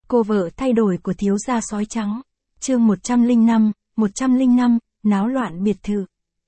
Cô vợ thay đổi của thiếu gia sói trắng. Chương 105, náo loạn biệt thự.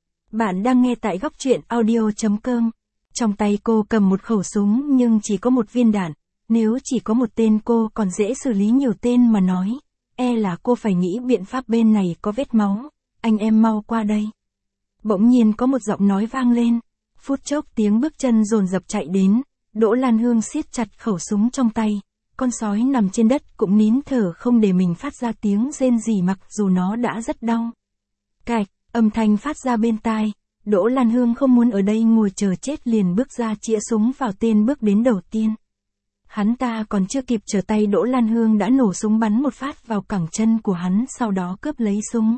Bạn đang nghe tại góc truyện audio.com. Trong tay cô cầm một khẩu súng nhưng chỉ có một viên đạn. Nếu chỉ có một tên cô còn dễ xử lý nhiều tên mà nói. Là cô phải nghĩ biện pháp bên này có vết máu. Anh em mau qua đây. Bỗng nhiên có một giọng nói vang lên. Phút chốc tiếng bước chân dồn dập chạy đến. Đỗ Lan Hương siết chặt khẩu súng trong tay. Con sói nằm trên đất cũng nín thở không để mình phát ra tiếng rên rỉ mặc dù nó đã rất đau. Cạch, âm thanh phát ra bên tai. Đỗ Lan Hương không muốn ở đây ngồi chờ chết liền bước ra chĩa súng vào tên bước đến đầu tiên. Hắn ta còn chưa kịp trở tay Đỗ Lan Hương đã nổ súng bắn một phát vào cẳng chân của hắn sau đó cướp lấy súng.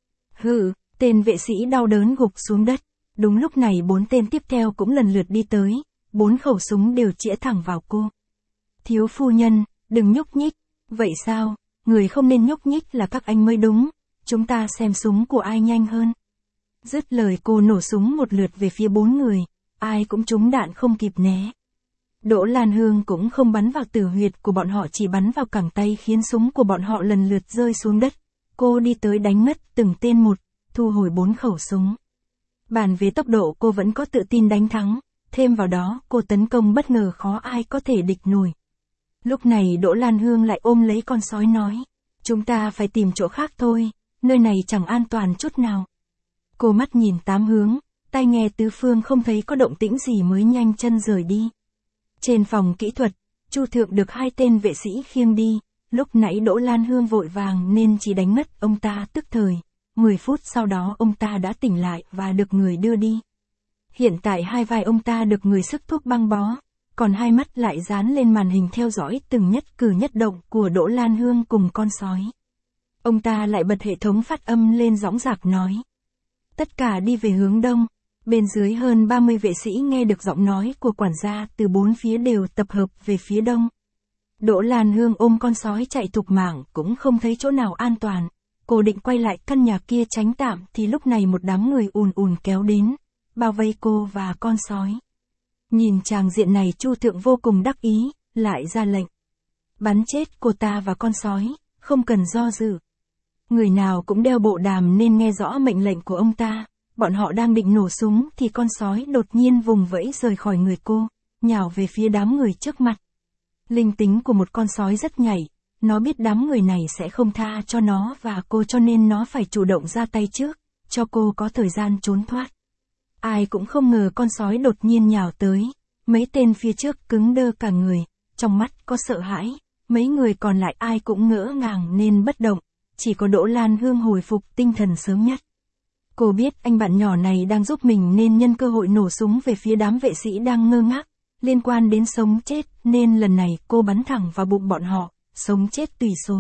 Hừ, tên vệ sĩ đau đớn gục xuống đất. Đúng lúc này 4 tên tiếp theo cũng lần lượt đi tới. 4 khẩu súng đều chĩa thẳng vào cô. Thiếu phu nhân, đừng nhúc nhích. Vậy sao, người không nên nhúc nhích là các anh mới đúng. Chúng ta xem súng của ai nhanh hơn. Dứt lời cô nổ súng một lượt về phía 4 người. Ai cũng trúng đạn không kịp né. Đỗ Lan Hương cũng không bắn vào tử huyệt của bọn họ, chỉ bắn vào cẳng tay khiến súng của bọn họ lần lượt rơi xuống đất. Cô đi tới đánh mất từng tên một, thu hồi 4 khẩu súng. Bàn về tốc độ cô vẫn có tự tin đánh thắng. Thêm vào đó cô tấn công bất ngờ khó ai có thể địch nổi. Lúc này Đỗ Lan Hương lại ôm lấy con sói nói. Chúng ta phải tìm chỗ khác thôi, nơi này chẳng an toàn chút nào. Cô mắt nhìn 8 hướng, tai nghe tứ phương không thấy có động tĩnh gì mới nhanh chân rời đi. Trên phòng kỹ thuật, Chu Thượng được 2 tên vệ sĩ khiêng đi. Lúc nãy Đỗ Lan Hương vội vàng nên chỉ đánh mất ông ta tức thời. 10 phút sau đó ông ta đã tỉnh lại và được người đưa đi. Hiện tại hai vai ông ta được người sức thuốc băng bó, còn hai mắt lại dán lên màn hình theo dõi từng nhất cử nhất động của Đỗ Lan Hương cùng con sói. Ông ta lại bật hệ thống phát âm lên dõng dạc nói. Tất cả đi về hướng đông. Bên dưới hơn 30 vệ sĩ nghe được giọng nói của quản gia từ 4 phía đều tập hợp về phía đông. Đỗ Lan Hương ôm con sói chạy thục mạng cũng không thấy chỗ nào an toàn. Cô định quay lại căn nhà kia tránh tạm thì lúc này một đám người ùn ùn kéo đến, bao vây cô và con sói. Nhìn tràng diện này Chu Thượng vô cùng đắc ý, lại ra lệnh. Bắn chết cô ta và con sói, không cần do dự. Người nào cũng đeo bộ đàm nên nghe rõ mệnh lệnh của ông ta. Bọn họ đang định nổ súng thì con sói đột nhiên vùng vẫy rời khỏi người cô, nhào về phía đám người trước mặt. Linh tính của một con sói rất nhạy, nó biết đám người này sẽ không tha cho nó và cô cho nên nó phải chủ động ra tay trước, cho cô có thời gian trốn thoát. Ai cũng không ngờ con sói đột nhiên nhào tới, mấy tên phía trước cứng đơ cả người, trong mắt có sợ hãi, mấy người còn lại ai cũng ngỡ ngàng nên bất động, chỉ có Đỗ Lan Hương hồi phục tinh thần sớm nhất. Cô biết anh bạn nhỏ này đang giúp mình nên nhân cơ hội nổ súng về phía đám vệ sĩ đang ngơ ngác, liên quan đến sống chết nên lần này cô bắn thẳng vào bụng bọn họ, sống chết tùy số.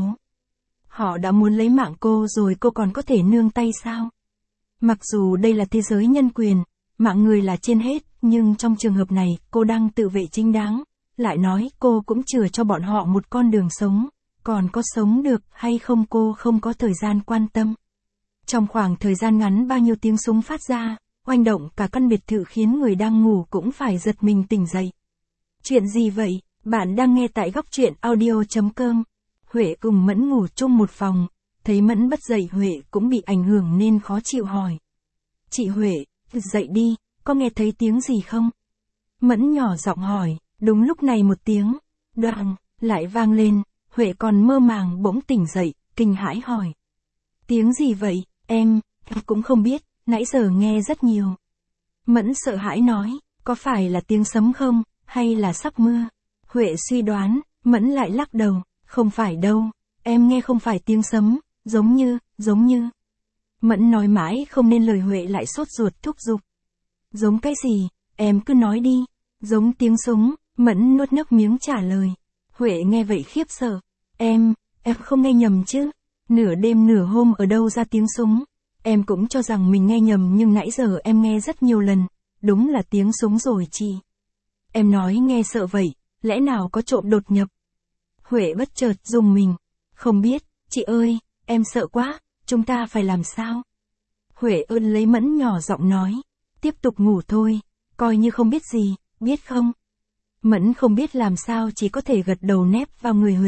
Họ đã muốn lấy mạng cô rồi cô còn có thể nương tay sao? Mặc dù đây là thế giới nhân quyền, mạng người là trên hết, nhưng trong trường hợp này cô đang tự vệ chính đáng, lại nói cô cũng chừa cho bọn họ một con đường sống, còn có sống được hay không cô không có thời gian quan tâm. Trong khoảng thời gian ngắn bao nhiêu tiếng súng phát ra, oanh động cả căn biệt thự khiến người đang ngủ cũng phải giật mình tỉnh dậy. Chuyện gì vậy? Bạn đang nghe tại góc truyện audio.com. Huệ cùng Mẫn ngủ chung một phòng, thấy Mẫn bất dậy Huệ cũng bị ảnh hưởng nên khó chịu hỏi. Chị Huệ, dậy đi, có nghe thấy tiếng gì không? Mẫn nhỏ giọng hỏi, đúng lúc này một tiếng, đoàng, lại vang lên, Huệ còn mơ màng bỗng tỉnh dậy, kinh hãi hỏi. Tiếng gì vậy, em cũng không biết, nãy giờ nghe rất nhiều. Mẫn sợ hãi nói, có phải là tiếng sấm không, hay là sắp mưa? Huệ suy đoán, Mẫn lại lắc đầu, không phải đâu, em nghe không phải tiếng sấm, giống như. Mẫn nói mãi không nên lời Huệ lại sốt ruột thúc giục. Giống cái gì, em cứ nói đi, giống tiếng súng, Mẫn nuốt nước miếng trả lời. Huệ nghe vậy khiếp sợ, em không nghe nhầm chứ, nửa đêm nửa hôm ở đâu ra tiếng súng, em cũng cho rằng mình nghe nhầm nhưng nãy giờ em nghe rất nhiều lần, đúng là tiếng súng rồi chị. Em nói nghe sợ vậy, lẽ nào có trộm đột nhập? Huệ bất chợt rùng mình, không biết, chị ơi, em sợ quá, chúng ta phải làm sao? Huệ ơn lấy Mẫn nhỏ giọng nói, tiếp tục ngủ thôi, coi như không biết gì, biết không? Mẫn không biết làm sao chỉ có thể gật đầu nép vào người Huệ,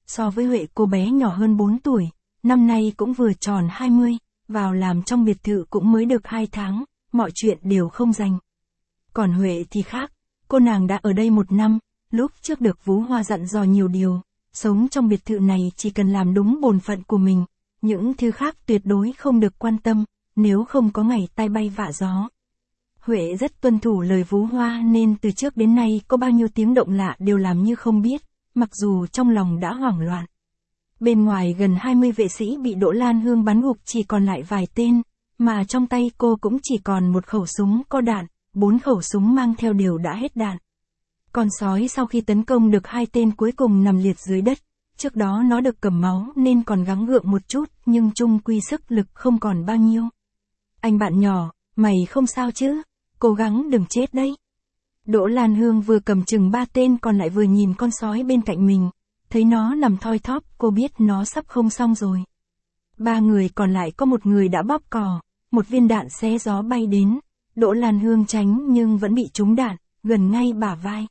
so với Huệ cô bé nhỏ hơn 4 tuổi, năm nay cũng vừa tròn 20, vào làm trong biệt thự cũng mới được 2 tháng, mọi chuyện đều không rành. Còn Huệ thì khác, cô nàng đã ở đây 1 năm, lúc trước được Vú Hoa dặn dò nhiều điều, sống trong biệt thự này chỉ cần làm đúng bổn phận của mình, những thứ khác tuyệt đối không được quan tâm, nếu không có ngày tai bay vạ gió. Huệ rất tuân thủ lời Vú Hoa nên từ trước đến nay có bao nhiêu tiếng động lạ đều làm như không biết, mặc dù trong lòng đã hoảng loạn. Bên ngoài gần 20 vệ sĩ bị Đỗ Lan Hương bắn gục chỉ còn lại vài tên, mà trong tay cô cũng chỉ còn một khẩu súng có đạn, 4 khẩu súng mang theo đều đã hết đạn. Con sói sau khi tấn công được 2 tên cuối cùng nằm liệt dưới đất, trước đó nó được cầm máu nên còn gắng gượng một chút nhưng chung quy sức lực không còn bao nhiêu. Anh bạn nhỏ, mày không sao chứ? Cố gắng đừng chết đấy. Đỗ Lan Hương vừa cầm chừng 3 tên còn lại vừa nhìn con sói bên cạnh mình, thấy nó nằm thoi thóp, cô biết nó sắp không xong rồi. 3 người còn lại có một người đã bóp cò, một viên đạn xé gió bay đến, Đỗ Lan Hương tránh nhưng vẫn bị trúng đạn, gần ngay bả vai.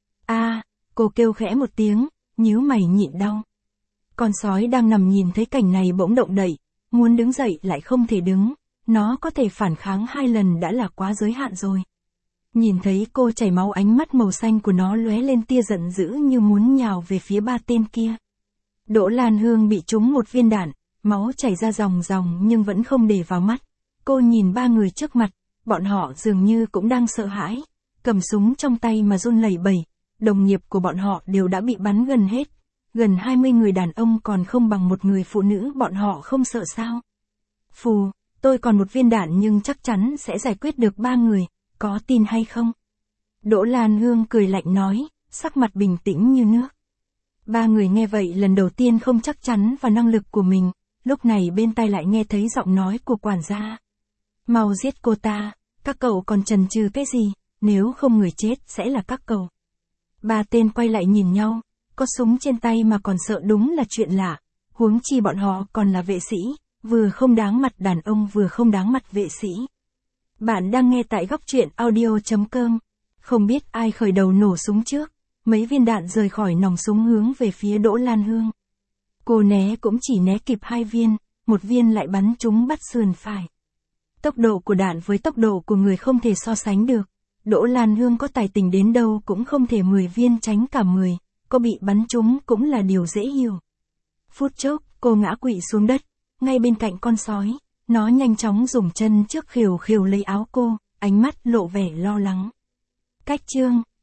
Cô kêu khẽ một tiếng, nhíu mày nhịn đau. Con sói đang nằm nhìn thấy cảnh này bỗng động đậy, muốn đứng dậy lại không thể đứng, nó có thể phản kháng 2 lần đã là quá giới hạn rồi. Nhìn thấy cô chảy máu, ánh mắt màu xanh của nó lóe lên tia giận dữ như muốn nhào về phía 3 tên kia. Đỗ Lan Hương bị trúng một viên đạn, máu chảy ra ròng ròng nhưng vẫn không để vào mắt. Cô nhìn 3 người trước mặt, bọn họ dường như cũng đang sợ hãi, cầm súng trong tay mà run lẩy bẩy. Đồng nghiệp của bọn họ đều đã bị bắn gần hết, gần 20 người đàn ông còn không bằng một người phụ nữ, bọn họ không sợ sao? Phù, tôi còn một viên đạn nhưng chắc chắn sẽ giải quyết được 3 người, có tin hay không? Đỗ Lan Hương cười lạnh nói, sắc mặt bình tĩnh như nước. 3 người nghe vậy lần đầu tiên không chắc chắn vào năng lực của mình, lúc này bên tai lại nghe thấy giọng nói của quản gia. Mau giết cô ta, các cậu còn chần chừ cái gì, nếu không người chết sẽ là các cậu. 3 tên quay lại nhìn nhau, có súng trên tay mà còn sợ đúng là chuyện lạ, huống chi bọn họ còn là vệ sĩ, vừa không đáng mặt đàn ông vừa không đáng mặt vệ sĩ. Bạn đang nghe tại góc truyện audio.com, không biết ai khởi đầu nổ súng trước, mấy viên đạn rời khỏi nòng súng hướng về phía Đỗ Lan Hương. Cô né cũng chỉ né kịp 2 viên, một viên lại bắn trúng bắp sườn phải. Tốc độ của đạn với tốc độ của người không thể so sánh được. Đỗ Lan Hương có tài tình đến đâu cũng không thể 10 viên tránh cả 10, có bị bắn trúng cũng là điều dễ hiểu. Phút chốc, cô ngã quỵ xuống đất, ngay bên cạnh con sói, nó nhanh chóng dùng chân trước khều khều lấy áo cô, ánh mắt lộ vẻ lo lắng. Cách chương